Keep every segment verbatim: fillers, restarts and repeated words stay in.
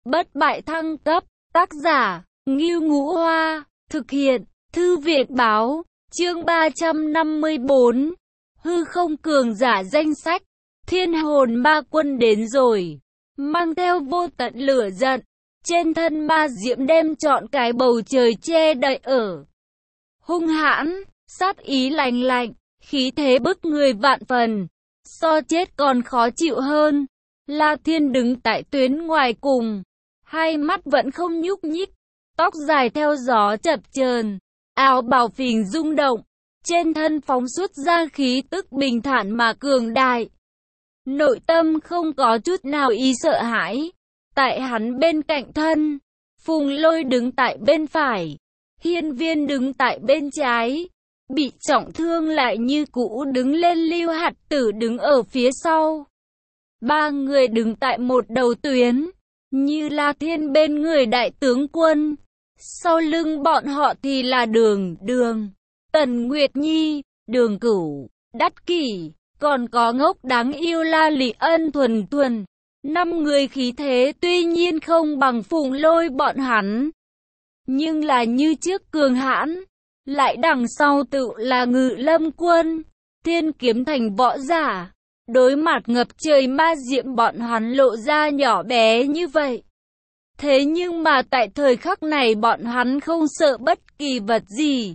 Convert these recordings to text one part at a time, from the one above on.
bất bại thăng cấp, tác giả, Ngưu Ngũ Hoa, thực hiện, Thư viện báo, chương ba trăm năm mươi tư, hư không cường giả danh sách, thiên hồn ma quân đến rồi, mang theo vô tận lửa giận, trên thân ma diễm đem trọn cái bầu trời che đậy ở. Hung hãn, sát ý lạnh lạnh, khí thế bức người vạn phần, so chết còn khó chịu hơn. La Thiên đứng tại tuyến ngoài cùng, hai mắt vẫn không nhúc nhích, tóc dài theo gió chập chờn, áo bào phình rung động, trên thân phóng xuất ra khí tức bình thản mà cường đại. Nội tâm không có chút nào ý sợ hãi. Tại hắn bên cạnh thân, Phùng Lôi đứng tại bên phải, Hiên Viên đứng tại bên trái, bị trọng thương lại như cũ đứng lên, Lưu Hạt Tử đứng ở phía sau. Ba người đứng tại một đầu tuyến, như La Thiên bên người đại tướng quân, sau lưng bọn họ thì là Đường Đường, Tần Nguyệt Nhi, Đường Cửu, Đắt Kỷ, còn có ngốc đáng yêu La Lị Ân Thuần Thuần. Năm người khí thế tuy nhiên không bằng Phùng Lôi bọn hắn, nhưng là như trước cường hãn. Lại đằng sau tự là Ngự Lâm quân, Thiên Kiếm thành võ giả. Đối mặt ngập trời ma diệm bọn hắn lộ ra nhỏ bé như vậy. Thế nhưng mà tại thời khắc này bọn hắn không sợ bất kỳ vật gì.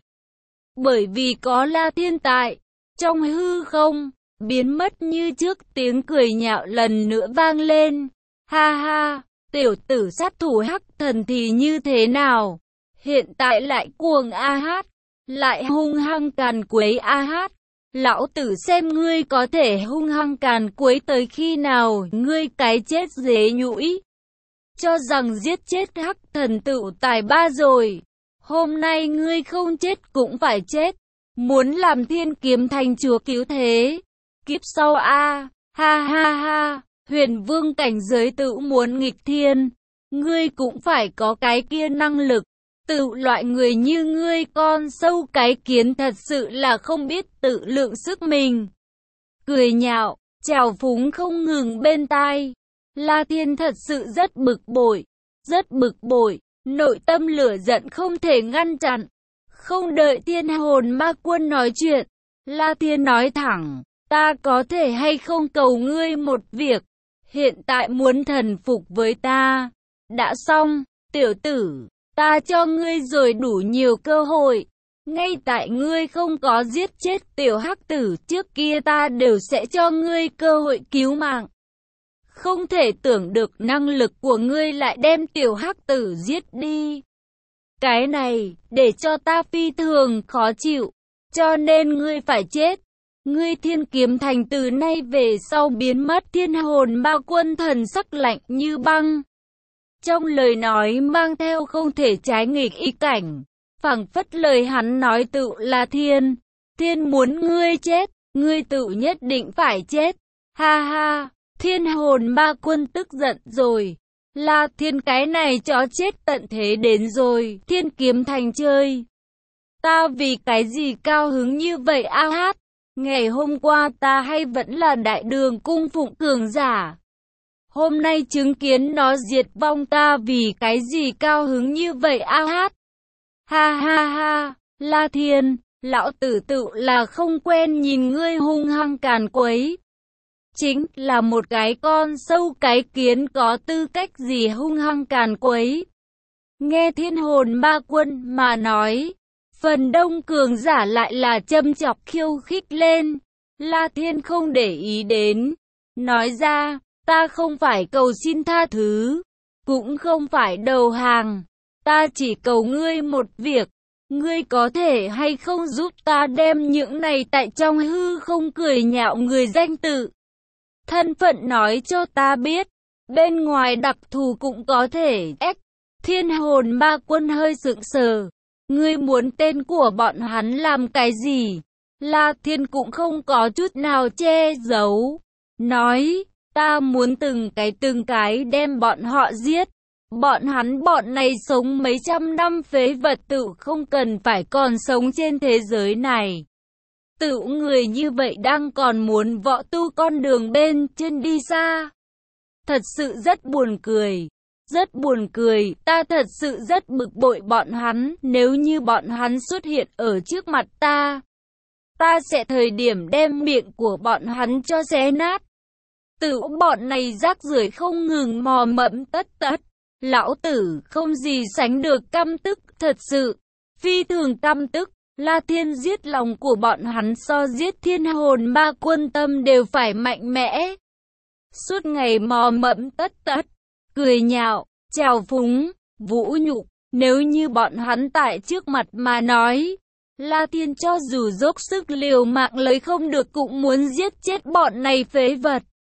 Bởi vì có La Thiên tại, trong hư không, biến mất như trước tiếng cười nhạo lần nữa vang lên. Ha ha, tiểu tử sát thủ hắc thần thì như thế nào? Hiện tại lại cuồng a hát, lại hung hăng càn quấy a hát. Lão tử xem ngươi có thể hung hăng càn quấy tới khi nào, ngươi cái chết dế nhũi. Cho rằng giết chết hắc thần tự tài ba rồi. Hôm nay ngươi không chết cũng phải chết. Muốn làm Thiên Kiếm thành chúa cứu thế. Kiếp sau a, ha ha ha, huyền vương cảnh giới tự muốn nghịch thiên. Ngươi cũng phải có cái kia năng lực. Tự loại người như ngươi con sâu cái kiến thật sự là không biết tự lượng sức mình. Cười nhạo, trào phúng không ngừng bên tai. La Thiên thật sự rất bực bội, rất bực bội, nội tâm lửa giận không thể ngăn chặn. Không đợi thiên hồn ma quân nói chuyện, La Thiên nói thẳng, ta có thể hay không cầu ngươi một việc, hiện tại muốn thần phục với ta. Đã xong, tiểu tử. Ta cho ngươi rồi đủ nhiều cơ hội. Ngay tại ngươi không có giết chết tiểu hắc tử trước kia ta đều sẽ cho ngươi cơ hội cứu mạng. Không thể tưởng được năng lực của ngươi lại đem tiểu hắc tử giết đi. Cái này, để cho ta phi thường khó chịu. Cho nên ngươi phải chết. Ngươi Thiên Kiếm thành từ nay về sau biến mất. Thiên hồn ma quân thần sắc lạnh như băng. Trong lời nói mang theo không thể trái nghịch ý cảnh, phảng phất lời hắn nói tự là thiên. Thiên muốn ngươi chết, ngươi tự nhất định phải chết. Ha ha, thiên hồn ma quân tức giận rồi. La Thiên cái này chó chết tận thế đến rồi, Thiên Kiếm thành chơi. Ta vì cái gì cao hứng như vậy a hát? Ngày hôm qua ta hay vẫn là đại đường cung phụng cường giả. Hôm nay chứng kiến nó diệt vong ta vì cái gì cao hứng như vậy a hát. Ha ha ha, La Thiên, lão tử tự là không quen nhìn ngươi hung hăng càn quấy. Chính là một cái con sâu cái kiến có tư cách gì hung hăng càn quấy. Nghe thiên hồn ma quân mà nói, phần đông cường giả lại là châm chọc khiêu khích lên. La Thiên không để ý đến, nói ra. Ta không phải cầu xin tha thứ, cũng không phải đầu hàng, ta chỉ cầu ngươi một việc, ngươi có thể hay không giúp ta đem những này tại trong hư không cười nhạo người danh tự. Thân phận nói cho ta biết, bên ngoài đặc thù cũng có thể. Ếch, thiên hồn ma quân hơi sững sờ, ngươi muốn tên của bọn hắn làm cái gì? La Thiên cũng không có chút nào che giấu, nói. Ta muốn từng cái từng cái đem bọn họ giết. Bọn hắn bọn này sống mấy trăm năm phế vật tự không cần phải còn sống trên thế giới này. Tự người như vậy đang còn muốn võ tu con đường bên trên đi xa. Thật sự rất buồn cười. Rất buồn cười, ta thật sự rất bực bội bọn hắn, nếu như bọn hắn xuất hiện ở trước mặt ta, ta sẽ thời điểm đem miệng của bọn hắn cho xé nát. Tử bọn này rác rưởi không ngừng mò mẫm tất tất. Lão tử không gì sánh được căm tức, thật sự, phi thường căm tức. La Thiên giết lòng của bọn hắn so giết thiên hồn ma quân tâm đều phải mạnh mẽ. Suốt ngày mò mẫm tất tất, cười nhạo, trào phúng, vũ nhục, nếu như bọn hắn tại trước mặt mà nói, La Thiên cho dù dốc sức liều mạng lấy không được cũng muốn giết chết bọn này phế vật.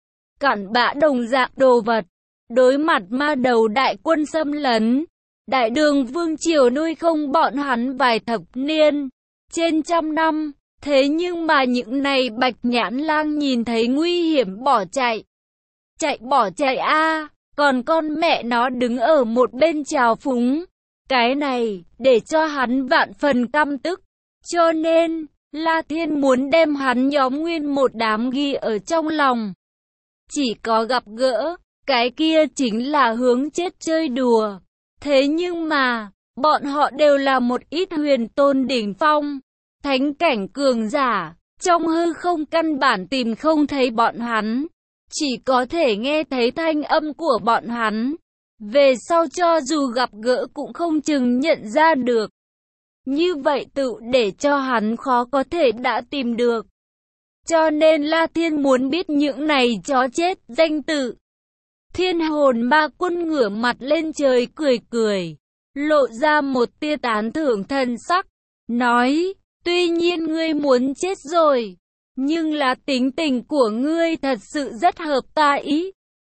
Cặn bã đồng dạng đồ vật. Đối mặt ma đầu đại quân xâm lấn, Đại Đường Vương Triều nuôi không bọn hắn vài thập niên, trên trăm năm, thế nhưng mà những này Bạch Nhãn Lang nhìn thấy nguy hiểm bỏ chạy. Chạy bỏ chạy a, còn con mẹ nó đứng ở một bên trào phúng. Cái này, để cho hắn vạn phần căm tức. Cho nên, La Thiên muốn đem hắn nhóm nguyên một đám ghi ở trong lòng. Chỉ có gặp gỡ, cái kia chính là hướng chết chơi đùa. Thế nhưng mà, bọn họ đều là một ít huyền tôn đỉnh phong, thánh cảnh cường giả, trong hư không căn bản tìm không thấy bọn hắn, chỉ có thể nghe thấy thanh âm của bọn hắn. Về sau cho dù gặp gỡ cũng không chừng nhận ra được. Như vậy tự để cho hắn khó có thể đã tìm được. Cho nên La Thiên muốn biết những này chó chết danh tự. Thiên hồn ma quân ngửa mặt lên trời cười cười, lộ ra một tia tán thưởng thần sắc, nói, tuy nhiên ngươi muốn chết rồi, nhưng là tính tình của ngươi thật sự rất hợp ta ý.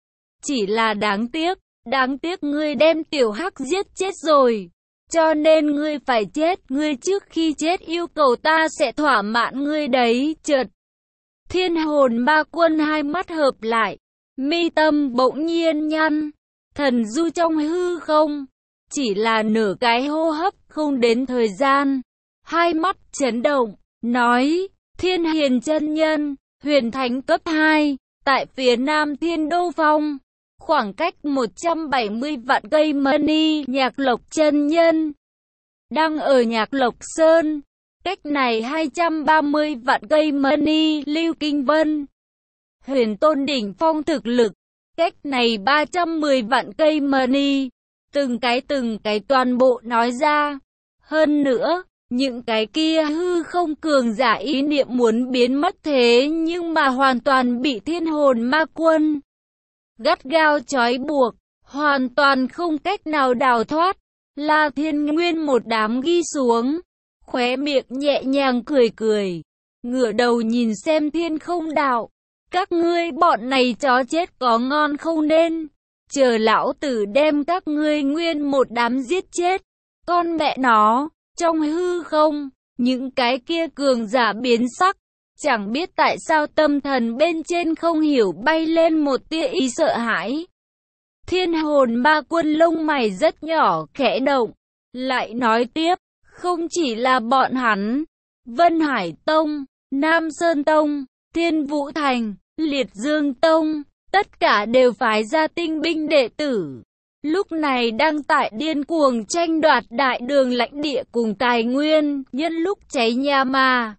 Chỉ là đáng tiếc, đáng tiếc ngươi đem tiểu hắc giết chết rồi, cho nên ngươi phải chết, ngươi trước khi chết yêu cầu ta sẽ thỏa mãn ngươi đấy, chợt. Thiên hồn ma quân hai mắt hợp lại, mi tâm bỗng nhiên nhăn, thần du trong hư không, chỉ là nửa cái hô hấp không đến thời gian, hai mắt chấn động, nói, Thiên Hiền chân nhân, huyền thánh cấp hai, tại phía nam Thiên Đô Phong, khoảng cách một trăm bảy mươi vạn cây mani, Nhạc Lộc chân nhân, đang ở Nhạc Lộc Sơn. Cách này hai trăm ba mươi vạn cây mani, Lưu Kinh Vân, huyền tôn đỉnh phong thực lực. Cách này ba trăm mười vạn cây mani, từng cái từng cái toàn bộ nói ra. Hơn nữa, những cái kia hư không cường giả ý niệm muốn biến mất thế nhưng mà hoàn toàn bị thiên hồn ma quân gắt gao trói buộc, hoàn toàn không cách nào đào thoát. La Thiên nguyên một đám ghi xuống, khóe miệng nhẹ nhàng cười cười, ngửa đầu nhìn xem Thiên Không Đạo. Các ngươi bọn này chó chết có ngon không nên, chờ lão tử đem các ngươi nguyên một đám giết chết. Con mẹ nó, trong hư không, những cái kia cường giả biến sắc, chẳng biết tại sao tâm thần bên trên không hiểu bay lên một tia ý sợ hãi. Thiên hồn ma quân lông mày rất nhỏ khẽ động, lại nói tiếp, không chỉ là bọn hắn, Vân Hải Tông, Nam Sơn Tông, Thiên Vũ Thành, Liệt Dương Tông, tất cả đều phái ra tinh binh đệ tử. Lúc này đang tại điên cuồng tranh đoạt đại đường lãnh địa cùng tài nguyên, nhân lúc cháy nhà mà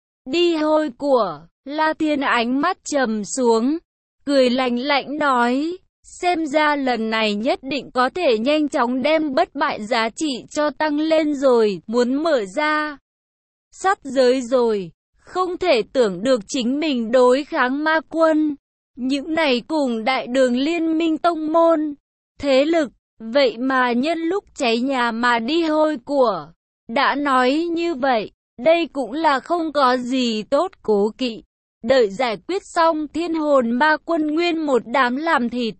đi hôi của. La Thiên ánh mắt trầm xuống, cười lạnh lạnh nói, xem ra lần này nhất định có thể nhanh chóng đem bất bại giá trị cho tăng lên rồi, muốn mở ra sắp giới rồi. Không thể tưởng được chính mình đối kháng ma quân, những này cùng đại đường liên minh tông môn, thế lực, vậy mà nhân lúc cháy nhà mà đi hôi của. Đã nói như vậy, đây cũng là không có gì tốt cố kỵ. Đợi giải quyết xong thiên hồn ma quân nguyên một đám làm thịt,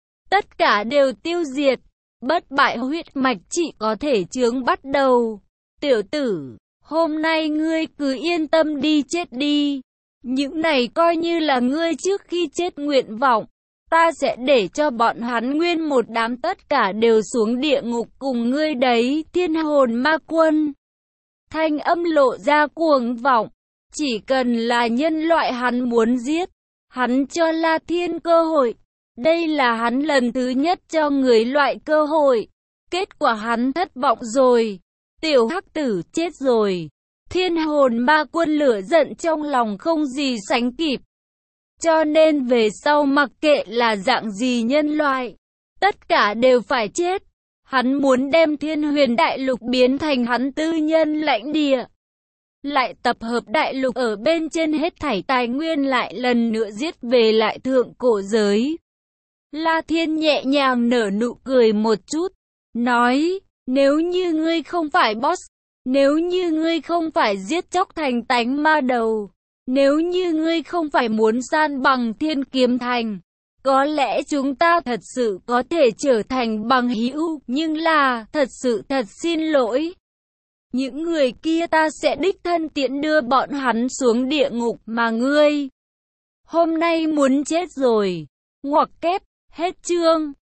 tất cả đều tiêu diệt, bất bại huyết mạch chỉ có thể chướng bắt đầu. Tiểu tử, hôm nay ngươi cứ yên tâm đi chết đi. Những này coi như là ngươi trước khi chết nguyện vọng. Ta sẽ để cho bọn hắn nguyên một đám tất cả đều xuống địa ngục cùng ngươi đấy. Thiên hồn ma quân thanh âm lộ ra cuồng vọng. Chỉ cần là nhân loại hắn muốn giết, hắn cho La Thiên cơ hội. Đây là hắn lần thứ nhất cho người loại cơ hội. Kết quả hắn thất vọng rồi. Tiểu hắc tử chết rồi. Thiên hồn ma quân lửa giận trong lòng không gì sánh kịp. Cho nên về sau mặc kệ là dạng gì nhân loại, tất cả đều phải chết. Hắn muốn đem Thiên Huyền Đại Lục biến thành hắn tư nhân lãnh địa. Lại tập hợp đại lục ở bên trên hết thảy tài nguyên lại lần nữa giết về lại thượng cổ giới. La Thiên nhẹ nhàng nở nụ cười một chút, nói, nếu như ngươi không phải boss, nếu như ngươi không phải giết chóc thành tánh ma đầu, nếu như ngươi không phải muốn san bằng Thiên Kiếm Thành, có lẽ chúng ta thật sự có thể trở thành bằng hữu, nhưng là, thật sự thật xin lỗi. Những người kia ta sẽ đích thân tiễn đưa bọn hắn xuống địa ngục mà ngươi hôm nay muốn chết rồi. Ngoặc kép, hết chương.